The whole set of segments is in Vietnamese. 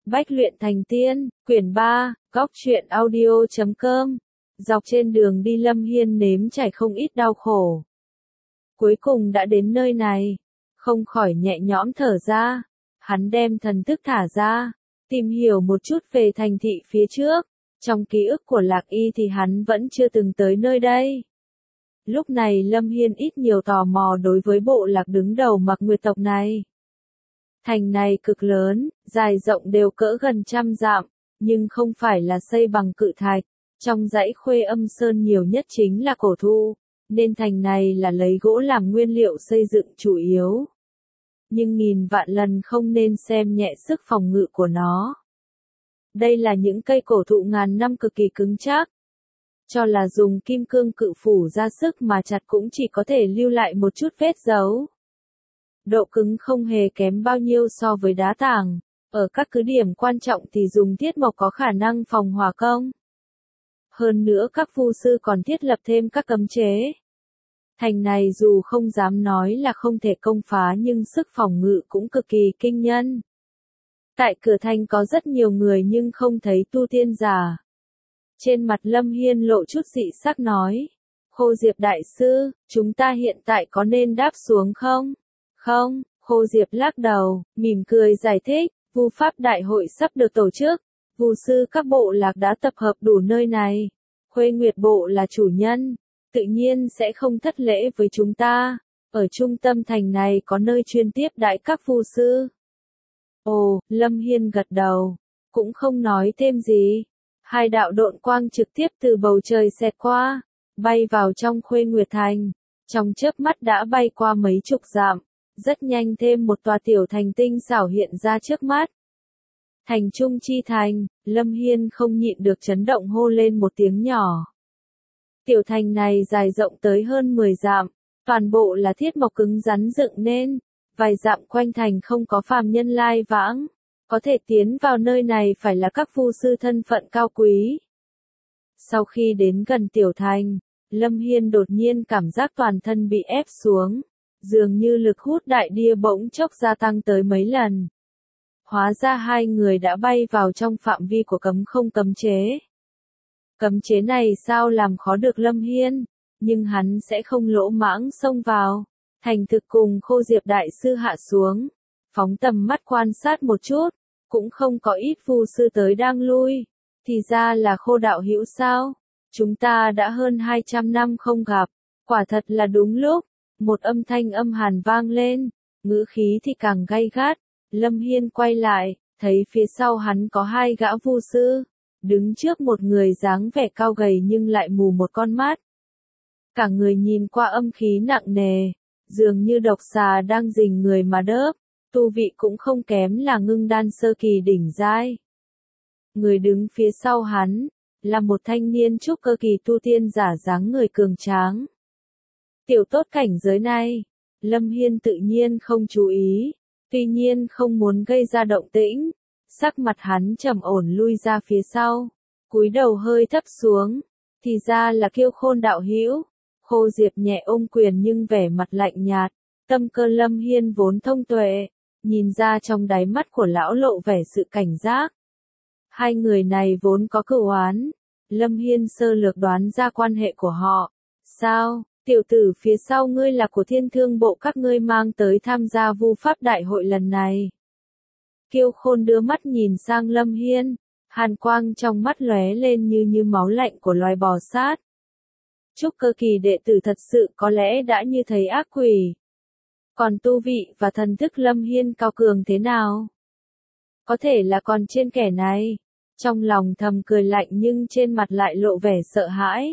Bách luyện thành tiên, quyển 3, góc truyện audio.com. Dọc trên đường đi Lâm Hiên nếm trải không ít đau khổ. Cuối cùng đã đến nơi này, không khỏi nhẹ nhõm thở ra. Hắn đem thần thức thả ra, tìm hiểu một chút về thành thị phía trước. Trong ký ức của Lạc Y thì hắn vẫn chưa từng tới nơi đây. Lúc này Lâm Hiên ít nhiều tò mò đối với bộ lạc đứng đầu Mặc Nguyệt tộc này. Thành này cực lớn, dài rộng đều cỡ gần 100 dặm, nhưng không phải là xây bằng cự thạch. Trong dãy Khuê Âm Sơn nhiều nhất chính là cổ thụ, nên thành này là lấy gỗ làm nguyên liệu xây dựng chủ yếu. Nhưng nghìn vạn lần không nên xem nhẹ sức phòng ngự của nó. Đây là những cây cổ thụ ngàn năm cực kỳ cứng chắc. Cho là dùng kim cương cự phủ ra sức mà chặt cũng chỉ có thể lưu lại một chút vết dấu. Độ cứng không hề kém bao nhiêu so với đá tảng. Ở các cứ điểm quan trọng thì dùng thiết mộc có khả năng phòng hỏa công. Hơn nữa các vu sư còn thiết lập thêm các cấm chế. Thành này dù không dám nói là không thể công phá nhưng sức phòng ngự cũng cực kỳ kinh nhân. Tại cửa thành có rất nhiều người nhưng không thấy tu tiên giả. Trên mặt Lâm Hiên lộ chút dị sắc nói. Khô Diệp đại sư, chúng ta hiện tại có nên đáp xuống không? Không, Khô Diệp lắc đầu, mỉm cười giải thích, vu pháp đại hội sắp được tổ chức. Vu sư các bộ lạc đã tập hợp đủ nơi này. Khuê Nguyệt bộ là chủ nhân, tự nhiên sẽ không thất lễ với chúng ta. Ở trung tâm thành này có nơi chuyên tiếp đãi các vu sư. Ồ, Lâm Hiên gật đầu, cũng không nói thêm gì. Hai đạo độn quang trực tiếp từ bầu trời xẹt qua, bay vào trong Khuê Nguyệt thành. Trong chớp mắt đã bay qua mấy chục dặm, rất nhanh thêm một tòa tiểu thành tinh xảo hiện ra trước mắt. Thành Trung Chi Thành, Lâm Hiên không nhịn được chấn động hô lên một tiếng nhỏ. Tiểu thành này dài rộng tới hơn 10 dặm, toàn bộ là thiết mộc cứng rắn dựng nên, vài dặm quanh thành không có phàm nhân lai vãng, có thể tiến vào nơi này phải là các vu sư thân phận cao quý. Sau khi đến gần tiểu thành, Lâm Hiên đột nhiên cảm giác toàn thân bị ép xuống, dường như lực hút đại địa bỗng chốc gia tăng tới mấy lần. Hóa ra hai người đã bay vào trong phạm vi của cấm không cấm chế. Cấm chế này sao làm khó được Lâm Hiên, nhưng hắn sẽ không lỗ mãng xông vào. Thành thực cùng Khô Diệp đại sư hạ xuống, phóng tầm mắt quan sát một chút, cũng không có ít vu sư tới đang lui. Thì ra là Khô đạo hữu sao? Chúng ta đã hơn 200 năm không gặp, quả thật là đúng lúc. Một âm thanh âm hàn vang lên, ngữ khí thì càng gay gắt. Lâm Hiên quay lại, thấy phía sau hắn có hai gã vu sư, đứng trước một người dáng vẻ cao gầy nhưng lại mù một con mắt. Cả người nhìn qua âm khí nặng nề, dường như độc xà đang rình người mà đớp, tu vị cũng không kém là ngưng đan sơ kỳ đỉnh giai. Người đứng phía sau hắn, là một thanh niên trúc cơ kỳ tu tiên giả dáng người cường tráng. Tiểu tốt cảnh giới này, Lâm Hiên tự nhiên không chú ý. Tuy nhiên không muốn gây ra động tĩnh, sắc mặt hắn trầm ổn lui ra phía sau, cúi đầu hơi thấp xuống, thì ra là Kiêu Khôn đạo hữu. Khô Diệp nhẹ ôm quyền nhưng vẻ mặt lạnh nhạt, tâm cơ Lâm Hiên vốn thông tuệ, nhìn ra trong đáy mắt của lão lộ vẻ sự cảnh giác. Hai người này vốn có cửu oán, Lâm Hiên sơ lược đoán ra quan hệ của họ. Sao? Tiểu tử phía sau ngươi là của Thiên Thương bộ các ngươi mang tới tham gia vu pháp đại hội lần này. Kiêu Khôn đưa mắt nhìn sang Lâm Hiên, hàn quang trong mắt lóe lên như máu lạnh của loài bò sát. Trúc cơ kỳ đệ tử thật sự có lẽ đã như thấy ác quỷ. Còn tu vị và thần thức Lâm Hiên cao cường thế nào? Có thể là còn trên kẻ này. Trong lòng thầm cười lạnh nhưng trên mặt lại lộ vẻ sợ hãi.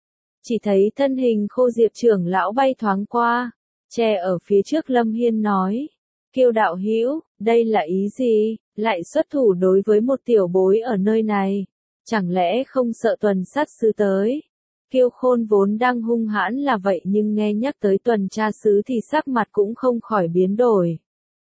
Chỉ thấy thân hình Khô Diệp trưởng lão bay thoáng qua, che ở phía trước Lâm Hiên nói. Kiêu đạo hữu, đây là ý gì, lại xuất thủ đối với một tiểu bối ở nơi này, chẳng lẽ không sợ tuần sát sứ tới. Kiêu Khôn vốn đang hung hãn là vậy nhưng nghe nhắc tới tuần tra sứ thì sắc mặt cũng không khỏi biến đổi.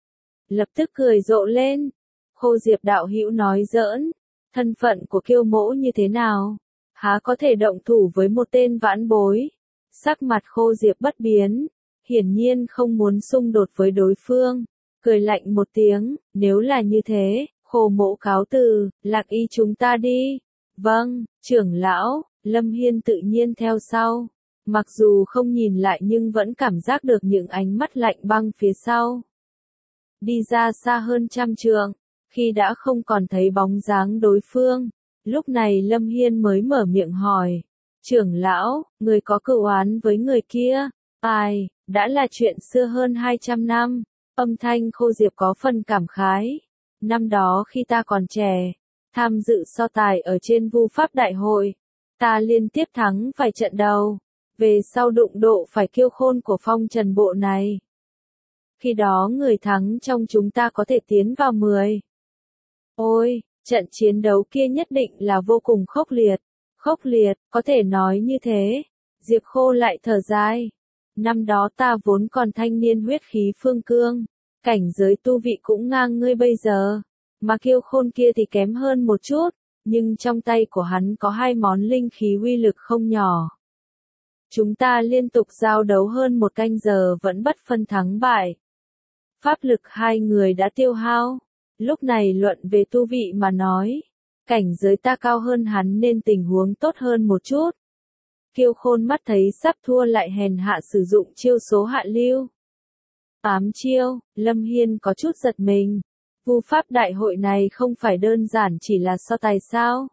Lập tức cười rộ lên, Khô Diệp đạo hữu nói giỡn, thân phận của Kiêu mỗ như thế nào? Há có thể động thủ với một tên vãn bối. Sắc mặt Khô Diệp bất biến, hiển nhiên không muốn xung đột với đối phương, cười lạnh một tiếng, nếu là như thế, Khô Mỗ cáo từ, Lạc Y chúng ta đi. Vâng, trưởng lão, Lâm Hiên tự nhiên theo sau. Mặc dù không nhìn lại nhưng vẫn cảm giác được những ánh mắt lạnh băng phía sau. Đi ra xa hơn 100 trượng, khi đã không còn thấy bóng dáng đối phương, lúc này Lâm Hiên mới mở miệng hỏi. Trưởng lão, người có cựu oán với người kia? Ai, đã là chuyện xưa hơn 200 năm. Âm thanh Khô Diệp có phần cảm khái. Năm đó khi ta còn trẻ, tham dự so tài ở trên Vu Pháp Đại hội, ta liên tiếp thắng vài trận đầu, về sau đụng độ phải Kiêu Khôn của phong trần bộ này. Khi đó người thắng trong chúng ta có thể tiến vào 10. Ôi, trận chiến đấu kia nhất định là vô cùng khốc liệt. Khốc liệt, có thể nói như thế. Diệp Khô lại thở dài. Năm đó ta vốn còn thanh niên huyết khí phương cương, cảnh giới tu vị cũng ngang ngươi bây giờ, mà Kiêu Khôn kia thì kém hơn một chút, nhưng trong tay của hắn có 2 món linh khí uy lực không nhỏ. Chúng ta liên tục giao đấu hơn 1 canh giờ vẫn bất phân thắng bại. Pháp lực hai người đã tiêu hao, lúc này luận về tu vị mà nói, cảnh giới ta cao hơn hắn nên tình huống tốt hơn một chút. Kiêu Khôn mắt thấy sắp thua lại hèn hạ sử dụng chiêu số hạ lưu. Ám chiêu, Lâm Hiên có chút giật mình. Vu Pháp Đại hội này không phải đơn giản chỉ là so tài sao?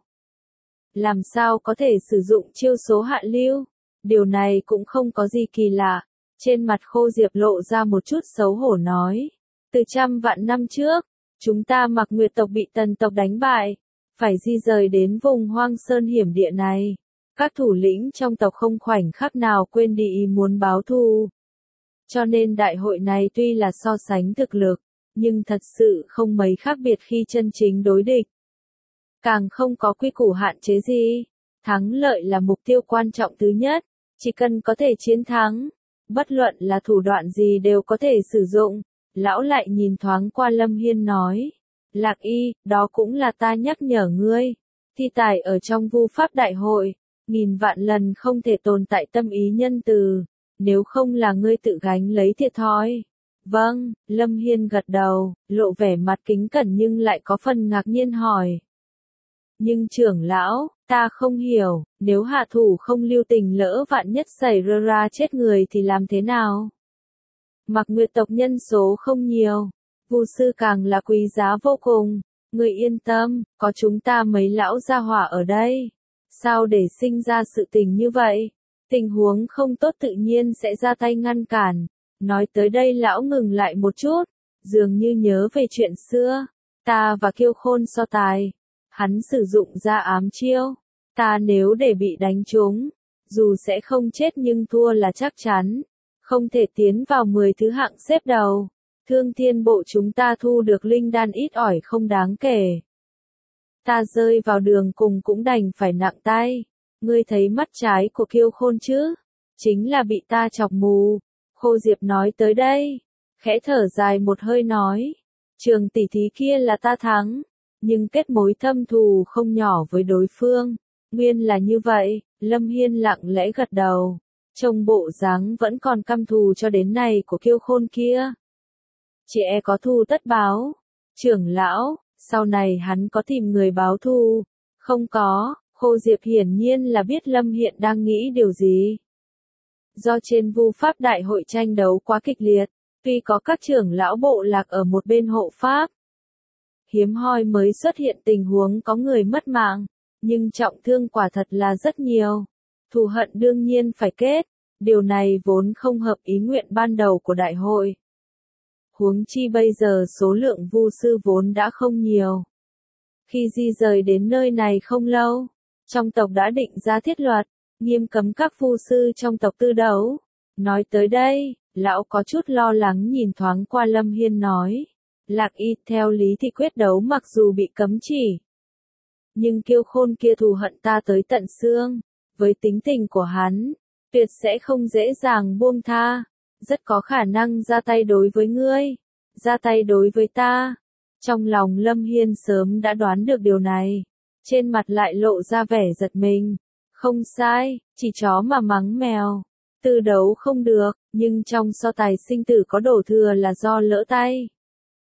Làm sao có thể sử dụng chiêu số hạ lưu? Điều này cũng không có gì kỳ lạ. Trên mặt Khô Diệp lộ ra một chút xấu hổ nói. Từ 100 vạn năm trước, chúng ta Mạc Nguyệt tộc bị Tần tộc đánh bại, phải di rời đến vùng hoang sơn hiểm địa này. Các thủ lĩnh trong tộc không khoảnh khắc nào quên đi ý muốn báo thù. Cho nên đại hội này tuy là so sánh thực lực, nhưng thật sự không mấy khác biệt khi chân chính đối địch. Càng không có quy củ hạn chế gì. Thắng lợi là mục tiêu quan trọng thứ nhất. Chỉ cần có thể chiến thắng, bất luận là thủ đoạn gì đều có thể sử dụng. Lão lại nhìn thoáng qua Lâm Hiên nói. Lạc Y, đó cũng là ta nhắc nhở ngươi. Thi tài ở trong Vu Pháp Đại hội, 1000 vạn lần không thể tồn tại tâm ý nhân từ, nếu không là ngươi tự gánh lấy thiệt thòi. Vâng, Lâm Hiên gật đầu, lộ vẻ mặt kính cẩn nhưng lại có phần ngạc nhiên hỏi. Nhưng trưởng lão, ta không hiểu, nếu hạ thủ không lưu tình lỡ vạn nhất xảy ra chết người thì làm thế nào? Mạc Nguyệt tộc nhân số không nhiều, Vu sư càng là quý giá vô cùng, người yên tâm, có chúng ta mấy lão gia hỏa ở đây. Sao để sinh ra sự tình như vậy? Tình huống không tốt tự nhiên sẽ ra tay ngăn cản. Nói tới đây lão ngừng lại một chút, dường như nhớ về chuyện xưa. Ta và Kiêu Khôn so tài. Hắn sử dụng ra ám chiêu. Ta nếu để bị đánh trúng, dù sẽ không chết nhưng thua là chắc chắn. Không thể tiến vào 10 thứ hạng xếp đầu. Thương Thiên bộ chúng ta thu được linh đan ít ỏi không đáng kể. Ta rơi vào đường cùng cũng đành phải nặng tay. Ngươi thấy mắt trái của Kiêu Khôn chứ? Chính là bị ta chọc mù. Khô Diệp nói tới đây, khẽ thở dài một hơi nói. Trường tỷ thí kia là ta thắng, nhưng kết mối thâm thù không nhỏ với đối phương. Nguyên là như vậy, Lâm Hiên lặng lẽ gật đầu. Trông bộ dáng vẫn còn căm thù cho đến nay của Kiêu Khôn kia. Chị e có thù tất báo. Trưởng lão, sau này hắn có tìm người báo thù? Không có, Khô Diệp hiển nhiên là biết Lâm Hiên đang nghĩ điều gì. Do trên Vu Pháp Đại hội tranh đấu quá kịch liệt, tuy có các trưởng lão bộ lạc ở một bên hộ pháp, hiếm hoi mới xuất hiện tình huống có người mất mạng, nhưng trọng thương quả thật là rất nhiều. Thù hận đương nhiên phải kết, điều này vốn không hợp ý nguyện ban đầu của đại hội. Huống chi bây giờ số lượng vu sư vốn đã không nhiều. Khi di rời đến nơi này không lâu, trong tộc đã định ra thiết luật, nghiêm cấm các vu sư trong tộc tư đấu. Nói tới đây, lão có chút lo lắng nhìn thoáng qua Lâm Hiên nói. Lạc Y theo lý thì quyết đấu mặc dù bị cấm chỉ. Nhưng Kiêu Khôn kia thù hận ta tới tận xương. Với tính tình của hắn, tuyệt sẽ không dễ dàng buông tha. Rất có khả năng ra tay đối với ngươi. Ra tay đối với ta. Trong lòng Lâm Hiên sớm đã đoán được điều này. Trên mặt lại lộ ra vẻ giật mình. Không sai, chỉ chó mà mắng mèo. Tư đấu không được, nhưng trong so tài sinh tử có đổ thừa là do lỡ tay.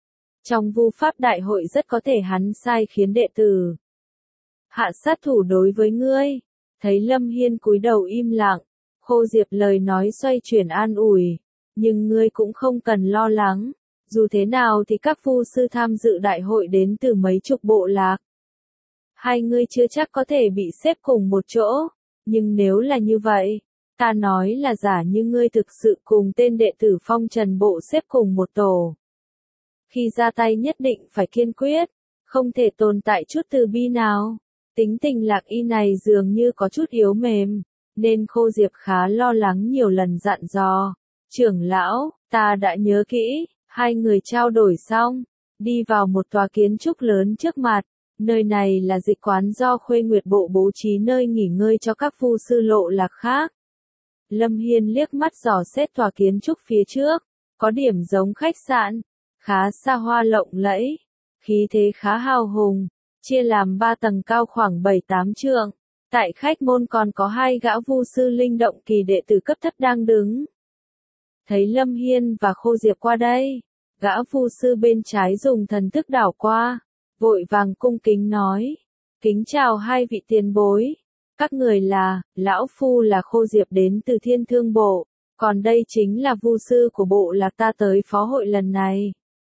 Trong vu pháp đại hội rất có thể hắn sai khiến đệ tử hạ sát thủ đối với ngươi. Thấy Lâm Hiên cúi đầu im lặng, Khô Diệp lời nói xoay chuyển an ủi, nhưng ngươi cũng không cần lo lắng, dù thế nào thì các vu sư tham dự đại hội đến từ mấy chục bộ lạc. Hai ngươi chưa chắc có thể bị xếp cùng một chỗ, nhưng nếu là như vậy, ta nói là giả như ngươi thực sự cùng tên đệ tử Phong Trần bộ xếp cùng một tổ. Khi ra tay nhất định phải kiên quyết, không thể tồn tại chút từ bi nào. Tính tình Lạc Y này dường như có chút yếu mềm, nên Khô Diệp khá lo lắng nhiều lần dặn dò. Trưởng lão, ta đã nhớ kỹ. Hai người trao đổi xong, đi vào một tòa kiến trúc lớn trước mặt. Nơi này là dịch quán do Khuê Nguyệt Bộ bố trí nơi nghỉ ngơi cho các vu sư lộ lạc khác. Lâm Hiên liếc mắt dò xét tòa kiến trúc phía trước, có điểm giống khách sạn, khá xa hoa lộng lẫy, khí thế khá hào hùng, chia làm 3 tầng cao khoảng 7-8 trượng. Tại khách môn còn có 2 gã vu sư linh động kỳ đệ tử cấp thấp đang đứng. Thấy Lâm Hiên và Khô Diệp qua đây, gã vu sư bên trái dùng thần thức đảo qua, vội vàng cung kính nói, kính chào hai vị tiền bối. Các người là, lão phu là Khô Diệp đến từ Thiên Thương Bộ, còn đây chính là vu sư của bộ lạc ta tới phó hội lần này.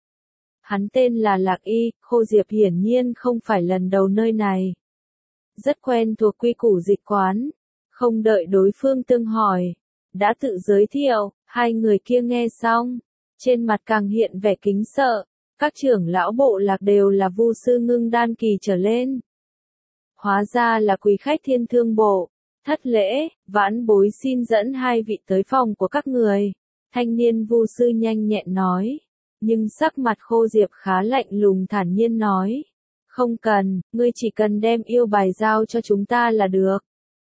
Hắn tên là Lạc Y, Khô Diệp hiển nhiên không phải lần đầu nơi này. Rất quen thuộc quy củ dịch quán, không đợi đối phương tương hỏi, đã tự giới thiệu. Hai người kia nghe xong, trên mặt càng hiện vẻ kính sợ, các trưởng lão bộ lạc đều là vu sư ngưng đan kỳ trở lên. Hóa ra là quý khách Thiên Thương Bộ, thất lễ, vãn bối xin dẫn hai vị tới phòng của các người. Thanh niên vu sư nhanh nhẹn nói, nhưng sắc mặt Khô Diệp khá lạnh lùng thản nhiên nói, không cần, ngươi chỉ cần đem yêu bài giao cho chúng ta là được.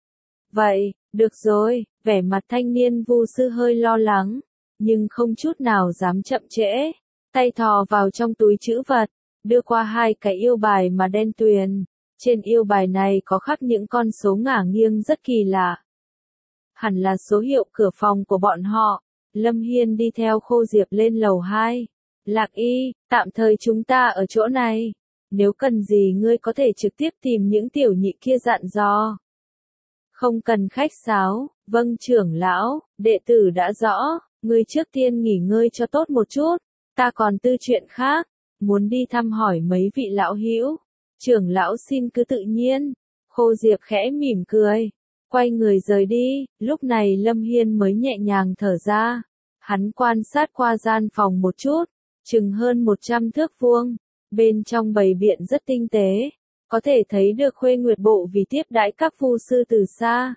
Vậy, được rồi, vẻ mặt thanh niên vu sư hơi lo lắng, nhưng không chút nào dám chậm trễ, tay thò vào trong túi trữ vật, đưa qua 2 cái yêu bài mà đen tuyền, trên yêu bài này có khắc những con số ngả nghiêng rất kỳ lạ. Hẳn là số hiệu cửa phòng của bọn họ. Lâm Hiên đi theo Khô Diệp lên lầu 2. Lạc Y, tạm thời chúng ta ở chỗ này, nếu cần gì ngươi có thể trực tiếp tìm những tiểu nhị kia dặn dò. Không cần khách sáo, vâng trưởng lão, đệ tử đã rõ, ngươi trước tiên nghỉ ngơi cho tốt một chút, ta còn tư chuyện khác, muốn đi thăm hỏi mấy vị lão hữu. Trưởng lão xin cứ tự nhiên. Khô Diệp khẽ mỉm cười, quay người rời đi. Lúc này Lâm Hiên mới nhẹ nhàng thở ra. Hắn quan sát qua gian phòng một chút, chừng hơn 100 thước vuông, bên trong bày biện rất tinh tế, có thể thấy được Khuê Nguyệt Bộ vì tiếp đãi các vu sư từ xa.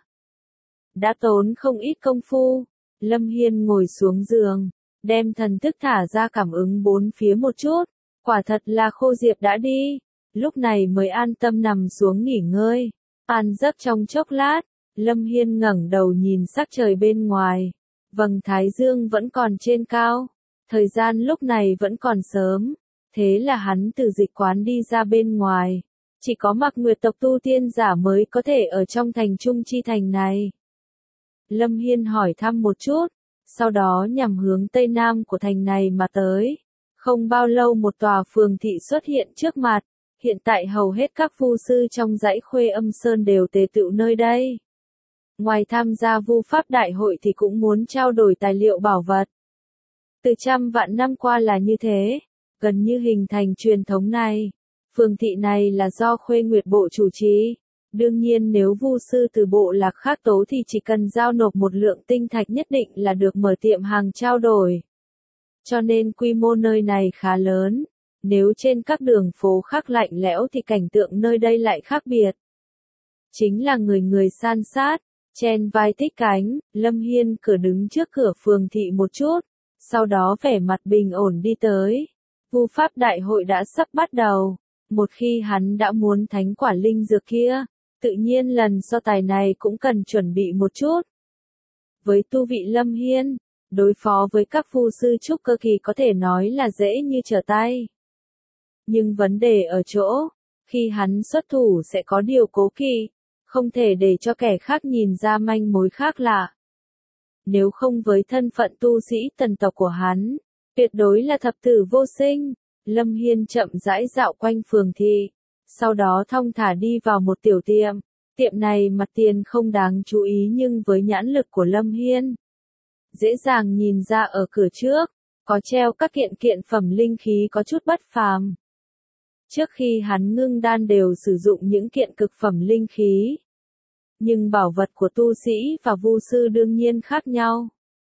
Đã tốn không ít công phu, Lâm Hiên ngồi xuống giường, đem thần thức thả ra cảm ứng bốn phía một chút, quả thật là Khô Diệp đã đi, lúc này mới an tâm nằm xuống nghỉ ngơi. An giấc trong chốc lát, Lâm Hiên ngẩng đầu nhìn sắc trời bên ngoài, vầng thái dương vẫn còn trên cao, thời gian lúc này vẫn còn sớm, thế là hắn từ dịch quán đi ra bên ngoài. Chỉ có Mạc Nguyệt tộc tu tiên giả mới có thể ở trong thành Trung Chi Thành này. Lâm Hiên hỏi thăm một chút, sau đó nhằm hướng tây nam của thành này mà tới. Không bao lâu một tòa phường thị xuất hiện trước mặt, hiện tại hầu hết các vu sư trong dãy Khuê Âm Sơn đều tề tựu nơi đây. Ngoài tham gia vu pháp đại hội thì cũng muốn trao đổi tài liệu bảo vật. Từ trăm vạn năm qua là như thế, gần như hình thành truyền thống này. Phường thị này là do Khuê Nguyệt Bộ chủ trì. Đương nhiên nếu vu sư từ bộ lạc khác tố thì chỉ cần giao nộp một lượng tinh thạch nhất định là được mở tiệm hàng trao đổi. Cho nên quy mô nơi này khá lớn. Nếu trên các đường phố khác lạnh lẽo thì cảnh tượng nơi đây lại khác biệt. Chính là người người san sát, chen vai tích cánh. Lâm Hiên cửa đứng trước cửa phường thị một chút, sau đó vẻ mặt bình ổn đi tới. Vu pháp đại hội đã sắp bắt đầu. Một khi hắn đã muốn thánh quả linh dược kia, tự nhiên lần so tài này cũng cần chuẩn bị một chút. Với tu vị Lâm Hiên, đối phó với các vu sư trúc cơ kỳ có thể nói là dễ như trở tay. Nhưng vấn đề ở chỗ, khi hắn xuất thủ sẽ có điều cố kỵ, không thể để cho kẻ khác nhìn ra manh mối khác lạ. Nếu không với thân phận tu sĩ tần tộc của hắn, tuyệt đối là thập tử vô sinh. Lâm Hiên chậm rãi dạo quanh phường thị, sau đó thong thả đi vào một tiểu tiệm. Tiệm này mặt tiền không đáng chú ý nhưng với nhãn lực của Lâm Hiên, dễ dàng nhìn ra ở cửa trước, có treo các kiện kiện phẩm linh khí có chút bất phàm. Trước khi hắn ngưng đan đều sử dụng những kiện cực phẩm linh khí. Nhưng bảo vật của tu sĩ và vu sư đương nhiên khác nhau.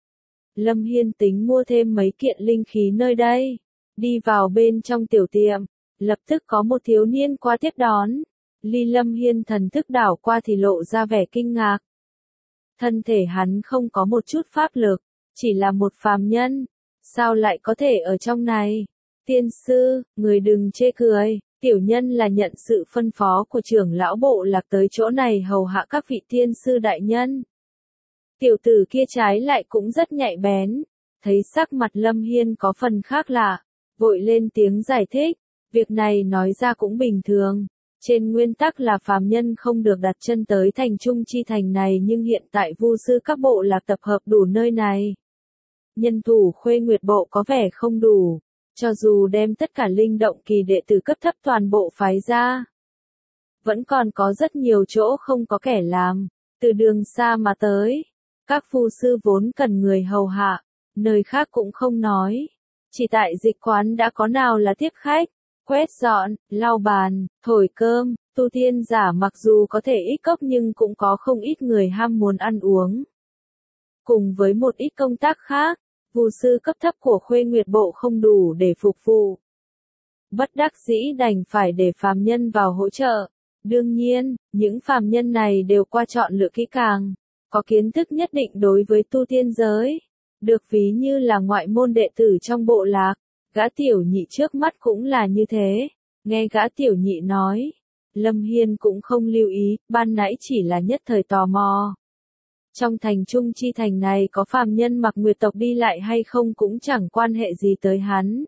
Lâm Hiên tính mua thêm mấy kiện linh khí nơi đây. Đi vào bên trong tiểu tiệm, lập tức có một thiếu niên qua tiếp đón. Ly Lâm Hiên thần thức đảo qua thì lộ ra vẻ kinh ngạc. Thân thể hắn không có một chút pháp lực, chỉ là một phàm nhân. Sao lại có thể ở trong này? Tiên sư, người đừng chê cười, tiểu nhân là nhận sự phân phó của trưởng lão bộ lạc tới chỗ này hầu hạ các vị tiên sư đại nhân. Tiểu tử kia trái lại cũng rất nhạy bén, thấy sắc mặt Lâm Hiên có phần khác lạ, vội lên tiếng giải thích, việc này nói ra cũng bình thường. Trên nguyên tắc là phàm nhân không được đặt chân tới thành Trung Chi Thành này nhưng hiện tại vu sư các bộ lạc tập hợp đủ nơi này. Nhân thủ Khuê Nguyệt bộ có vẻ không đủ, cho dù đem tất cả linh động kỳ đệ tử cấp thấp toàn bộ phái ra. Vẫn còn có rất nhiều chỗ không có kẻ làm, từ đường xa mà tới. Các phu sư vốn cần người hầu hạ, nơi khác cũng không nói. Chỉ tại dịch quán đã có nào là tiếp khách, quét dọn, lau bàn, thổi cơm, tu tiên giả mặc dù có thể ít cốc nhưng cũng có không ít người ham muốn ăn uống. Cùng với một ít công tác khác, vu sư cấp thấp của Khuê Nguyệt bộ không đủ để phục vụ. Bất đắc dĩ đành phải để phàm nhân vào hỗ trợ. Đương nhiên, những phàm nhân này đều qua chọn lựa kỹ càng, có kiến thức nhất định đối với tu tiên giới, được ví như là ngoại môn đệ tử trong bộ lạc. Gã tiểu nhị trước mắt cũng là như thế. Nghe gã tiểu nhị nói, Lâm Hiên cũng không lưu ý, ban nãy chỉ là nhất thời tò mò. Trong thành Trung Chi Thành này có phàm nhân mặc nguyệt tộc đi lại hay không cũng chẳng quan hệ gì tới hắn.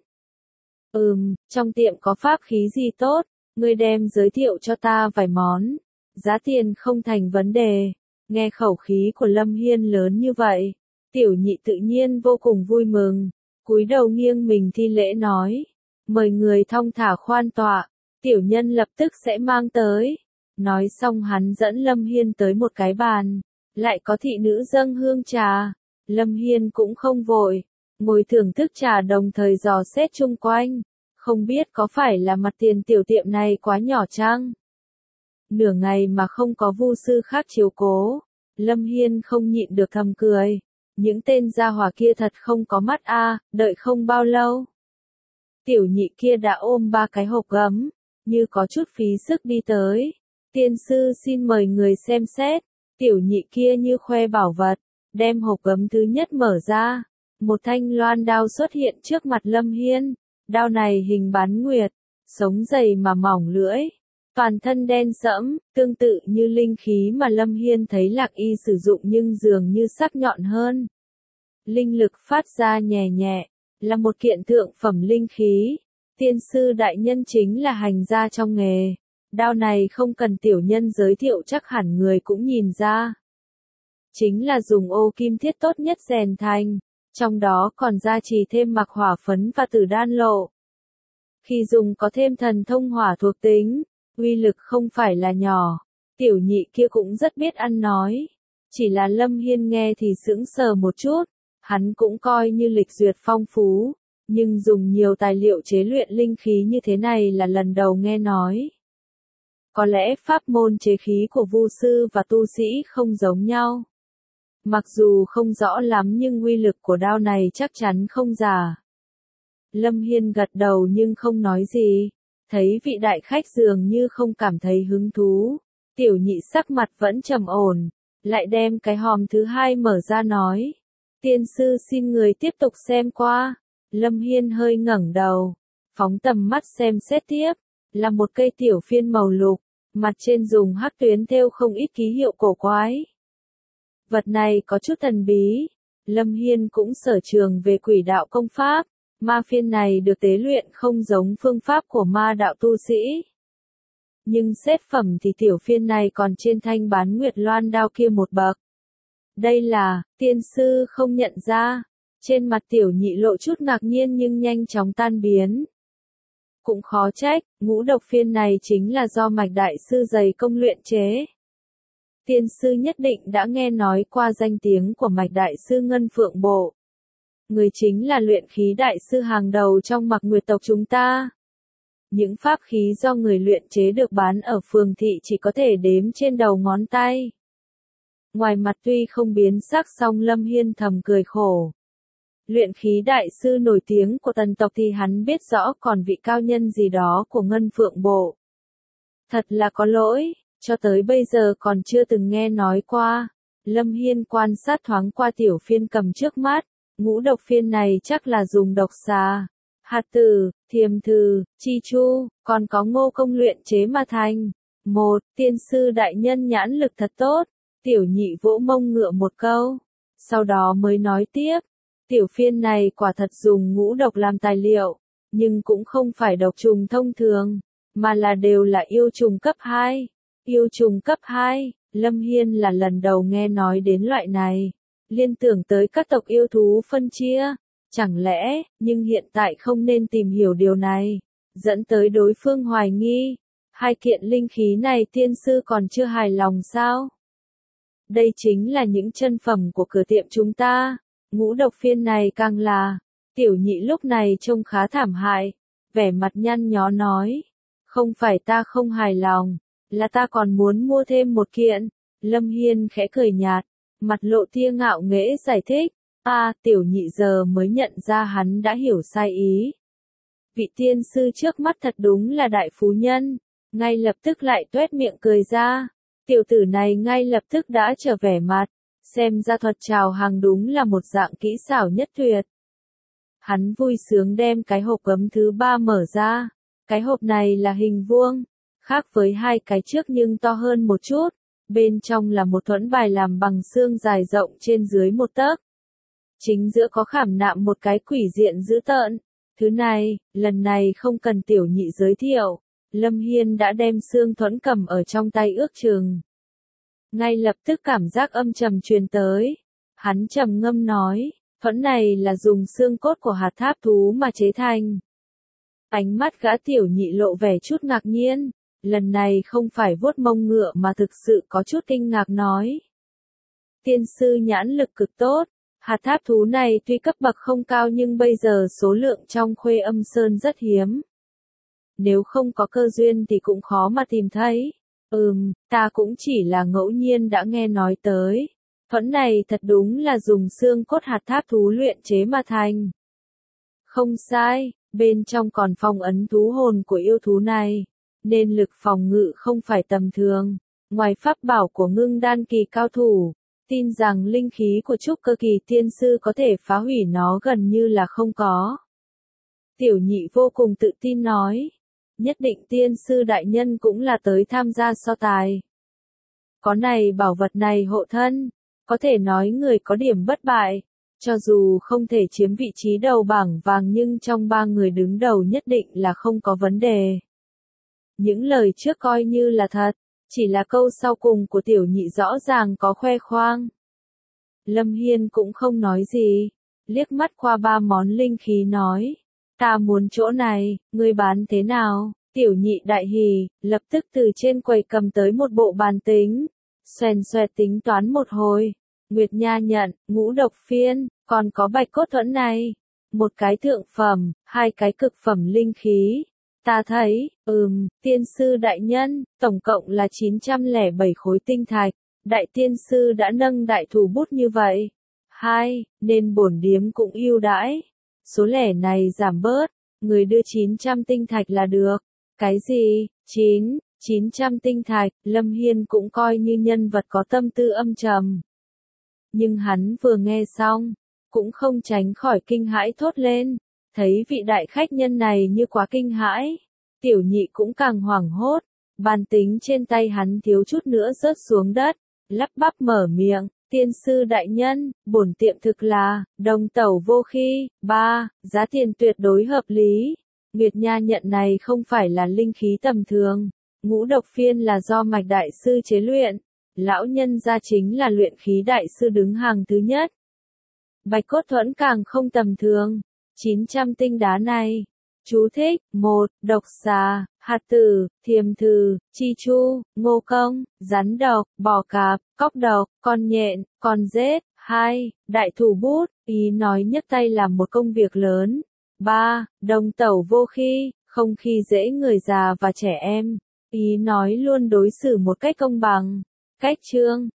Trong tiệm có pháp khí gì tốt, ngươi đem giới thiệu cho ta vài món, giá tiền không thành vấn đề. Nghe khẩu khí của Lâm Hiên lớn như vậy, tiểu nhị tự nhiên vô cùng vui mừng, cúi đầu nghiêng mình thi lễ nói, mời người thong thả khoan tọa, tiểu nhân lập tức sẽ mang tới. Nói xong hắn dẫn Lâm Hiên tới một cái bàn, lại có thị nữ dâng hương trà. Lâm Hiên cũng không vội, ngồi thưởng thức trà đồng thời dò xét chung quanh, không biết có phải là mặt tiền tiểu tiệm này quá nhỏ chăng? Nửa ngày mà không có vu sư khác chiếu cố, Lâm Hiên không nhịn được thầm cười. Những tên gia hỏa kia thật không có mắt a, đợi không bao lâu. Tiểu nhị kia đã ôm 3 cái hộp gấm, như có chút phí sức đi tới. Tiên sư xin mời người xem xét. Tiểu nhị kia như khoe bảo vật, đem hộp gấm thứ nhất mở ra. Một thanh loan đao xuất hiện trước mặt Lâm Hiên. Đao này hình bán nguyệt, sống dày mà mỏng lưỡi. Toàn thân đen sẫm, tương tự như linh khí mà Lâm Hiên thấy Lạc Y sử dụng nhưng dường như sắc nhọn hơn. Linh lực phát ra nhẹ nhẹ, là một kiện thượng phẩm linh khí. Tiên sư đại nhân chính là hành gia trong nghề. Đao này không cần tiểu nhân giới thiệu chắc hẳn người cũng nhìn ra. Chính là dùng ô kim thiết tốt nhất rèn thành, trong đó còn gia trì thêm mặc hỏa phấn và tử đan lộ. Khi dùng có thêm thần thông hỏa thuộc tính, uy lực không phải là nhỏ. Tiểu nhị kia cũng rất biết ăn nói. Chỉ là Lâm Hiên nghe thì sững sờ một chút, hắn cũng coi như lịch duyệt phong phú, nhưng dùng nhiều tài liệu chế luyện linh khí như thế này là lần đầu nghe nói. Có lẽ pháp môn chế khí của vu sư và tu sĩ không giống nhau. Mặc dù không rõ lắm nhưng uy lực của đao này chắc chắn không giả. Lâm Hiên gật đầu nhưng không nói gì. Thấy vị đại khách dường như không cảm thấy hứng thú. Tiểu nhị sắc mặt vẫn trầm ổn. Lại đem cái hòm thứ hai mở ra nói. Tiên sư xin người tiếp tục xem qua. Lâm Hiên hơi ngẩng đầu. Phóng tầm mắt xem xét tiếp. Là một cây tiểu phiên màu lục. Mặt trên dùng hắc tuyến thêu không ít ký hiệu cổ quái. Vật này có chút thần bí. Lâm Hiên cũng sở trường về quỷ đạo công pháp. Ma phiên này được tế luyện không giống phương pháp của ma đạo tu sĩ. Nhưng xét phẩm thì tiểu phiên này còn trên thanh bán nguyệt loan đao kia một bậc. Đây là, tiên sư không nhận ra. Trên mặt tiểu nhị lộ chút ngạc nhiên nhưng nhanh chóng tan biến. Cũng khó trách, ngũ độc phiên này chính là do Mạch Đại Sư dày công luyện chế. Tiên sư nhất định đã nghe nói qua danh tiếng của Mạch Đại Sư Ngân Phượng Bộ. Người chính là luyện khí đại sư hàng đầu trong Mạc Nguyệt tộc chúng ta. Những pháp khí do người luyện chế được bán ở phường thị chỉ có thể đếm trên đầu ngón tay. Ngoài mặt tuy không biến sắc song Lâm Hiên thầm cười khổ. Luyện khí đại sư nổi tiếng của tần tộc thì hắn biết rõ, còn vị cao nhân gì đó của Ngân Phượng Bộ. Thật là có lỗi, cho tới bây giờ còn chưa từng nghe nói qua. Lâm Hiên quan sát thoáng qua tiểu phiên cầm trước mắt, ngũ độc phiên này chắc là dùng độc xà, hạt tử, thiềm thử, chi chu, còn có ngô công luyện chế mà thành. Một, tiên sư đại nhân nhãn lực thật tốt, tiểu nhị vỗ mông ngựa một câu, sau đó mới nói tiếp. Tiểu phiên này quả thật dùng ngũ độc làm tài liệu, nhưng cũng không phải độc trùng thông thường, mà đều là yêu trùng cấp 2. Yêu trùng cấp 2, Lâm Hiên là lần đầu nghe nói đến loại này, liên tưởng tới các tộc yêu thú phân chia. Chẳng lẽ, nhưng hiện tại không nên tìm hiểu điều này, dẫn tới đối phương hoài nghi. Hai kiện linh khí này tiên sư còn chưa hài lòng sao? Đây chính là những chân phẩm của cửa tiệm chúng ta. Ngũ độc phiên này càng là, tiểu nhị lúc này trông khá thảm hại, vẻ mặt nhăn nhó nói. Không phải ta không hài lòng, là ta còn muốn mua thêm một kiện. Lâm Hiên khẽ cười nhạt, mặt lộ tia ngạo nghễ giải thích. Tiểu nhị giờ mới nhận ra hắn đã hiểu sai ý. Vị tiên sư trước mắt thật đúng là đại phú nhân, ngay lập tức lại tuét miệng cười ra. Tiểu tử này ngay lập tức đã trở vẻ mặt, xem ra thuật chào hàng đúng là một dạng kỹ xảo nhất tuyệt. Hắn vui sướng đem cái hộp gấm thứ 3 mở ra. Cái hộp này là hình vuông, khác với hai cái trước nhưng to hơn một chút. Bên trong là một thuẫn bài làm bằng xương dài rộng trên dưới 1 tấc. Chính giữa có khảm nạm một cái quỷ diện dữ tợn. Thứ này, lần này không cần tiểu nhị giới thiệu. Lâm Hiên đã đem xương thuẫn cầm ở trong tay ước chừng. Ngay lập tức cảm giác âm trầm truyền tới. Hắn trầm ngâm nói, thuẫn này là dùng xương cốt của hạt tháp thú mà chế thành. Ánh mắt gã tiểu nhị lộ vẻ chút ngạc nhiên. Lần này không phải vuốt mông ngựa mà thực sự có chút kinh ngạc nói. Tiên sư nhãn lực cực tốt. Hạt tháp thú này tuy cấp bậc không cao nhưng bây giờ số lượng trong Khuê Âm Sơn rất hiếm. Nếu không có cơ duyên thì cũng khó mà tìm thấy. Ta cũng chỉ là ngẫu nhiên đã nghe nói tới. Thuẫn này thật đúng là dùng xương cốt hạt tháp thú luyện chế mà thành. Không sai, bên trong còn phong ấn thú hồn của yêu thú này, nên lực phòng ngự không phải tầm thường. Ngoài pháp bảo của ngưng đan kỳ cao thủ, tin rằng linh khí của trúc cơ kỳ tiên sư có thể phá hủy nó gần như là không có. Tiểu nhị vô cùng tự tin nói, nhất định tiên sư đại nhân cũng là tới tham gia so tài. Có này bảo vật này hộ thân, có thể nói người có điểm bất bại, cho dù không thể chiếm vị trí đầu bảng vàng nhưng trong 3 người đứng đầu nhất định là không có vấn đề. Những lời trước coi như là thật. Chỉ là câu sau cùng của tiểu nhị rõ ràng có khoe khoang. Lâm Hiên cũng không nói gì, liếc mắt qua 3 món linh khí nói, ta muốn chỗ này, ngươi bán thế nào? Tiểu nhị đại hỉ, lập tức từ trên quầy cầm tới một bộ bàn tính, xoèn xoẹt tính toán một hồi. Nguyệt Nha nhận, ngũ độc phiên, còn có bạch cốt thuẫn này, một cái thượng phẩm, 2 cái cực phẩm linh khí. Ta thấy, tiên sư đại nhân, tổng cộng là 907 khối tinh thạch, đại tiên sư đã nâng đại thủ bút như vậy. 2, nên bổn điếm cũng ưu đãi. Số lẻ này giảm bớt, người đưa 900 tinh thạch là được. Cái gì? 900 tinh thạch, Lâm Hiên cũng coi như nhân vật có tâm tư âm trầm. Nhưng hắn vừa nghe xong, cũng không tránh khỏi kinh hãi thốt lên. Thấy vị đại khách nhân này như quá kinh hãi, tiểu nhị cũng càng hoảng hốt, bàn tính trên tay hắn thiếu chút nữa rớt xuống đất, lắp bắp mở miệng, tiên sư đại nhân, bổn tiệm thực là, đồng tẩu vô khi, 3, giá tiền tuyệt đối hợp lý. Nguyệt Nha nhận này không phải là linh khí tầm thường, ngũ độc phiên là do Mạch Đại Sư chế luyện, lão nhân gia chính là luyện khí đại sư đứng hàng thứ nhất. Bạch cốt thuẫn càng không tầm thường. 900 tinh đá này, Chú thích: 1. Độc xà, hạt tử, thiềm thử, chi chu, ngô công, rắn độc, bò cạp, cóc độc, con nhện, con rết. 2. Đại thủ bút, ý nói nhấc tay làm một công việc lớn. 3. Đồng tẩu vô khi, không khi dễ người già và trẻ em. Ý nói luôn đối xử một cách công bằng. Cách chương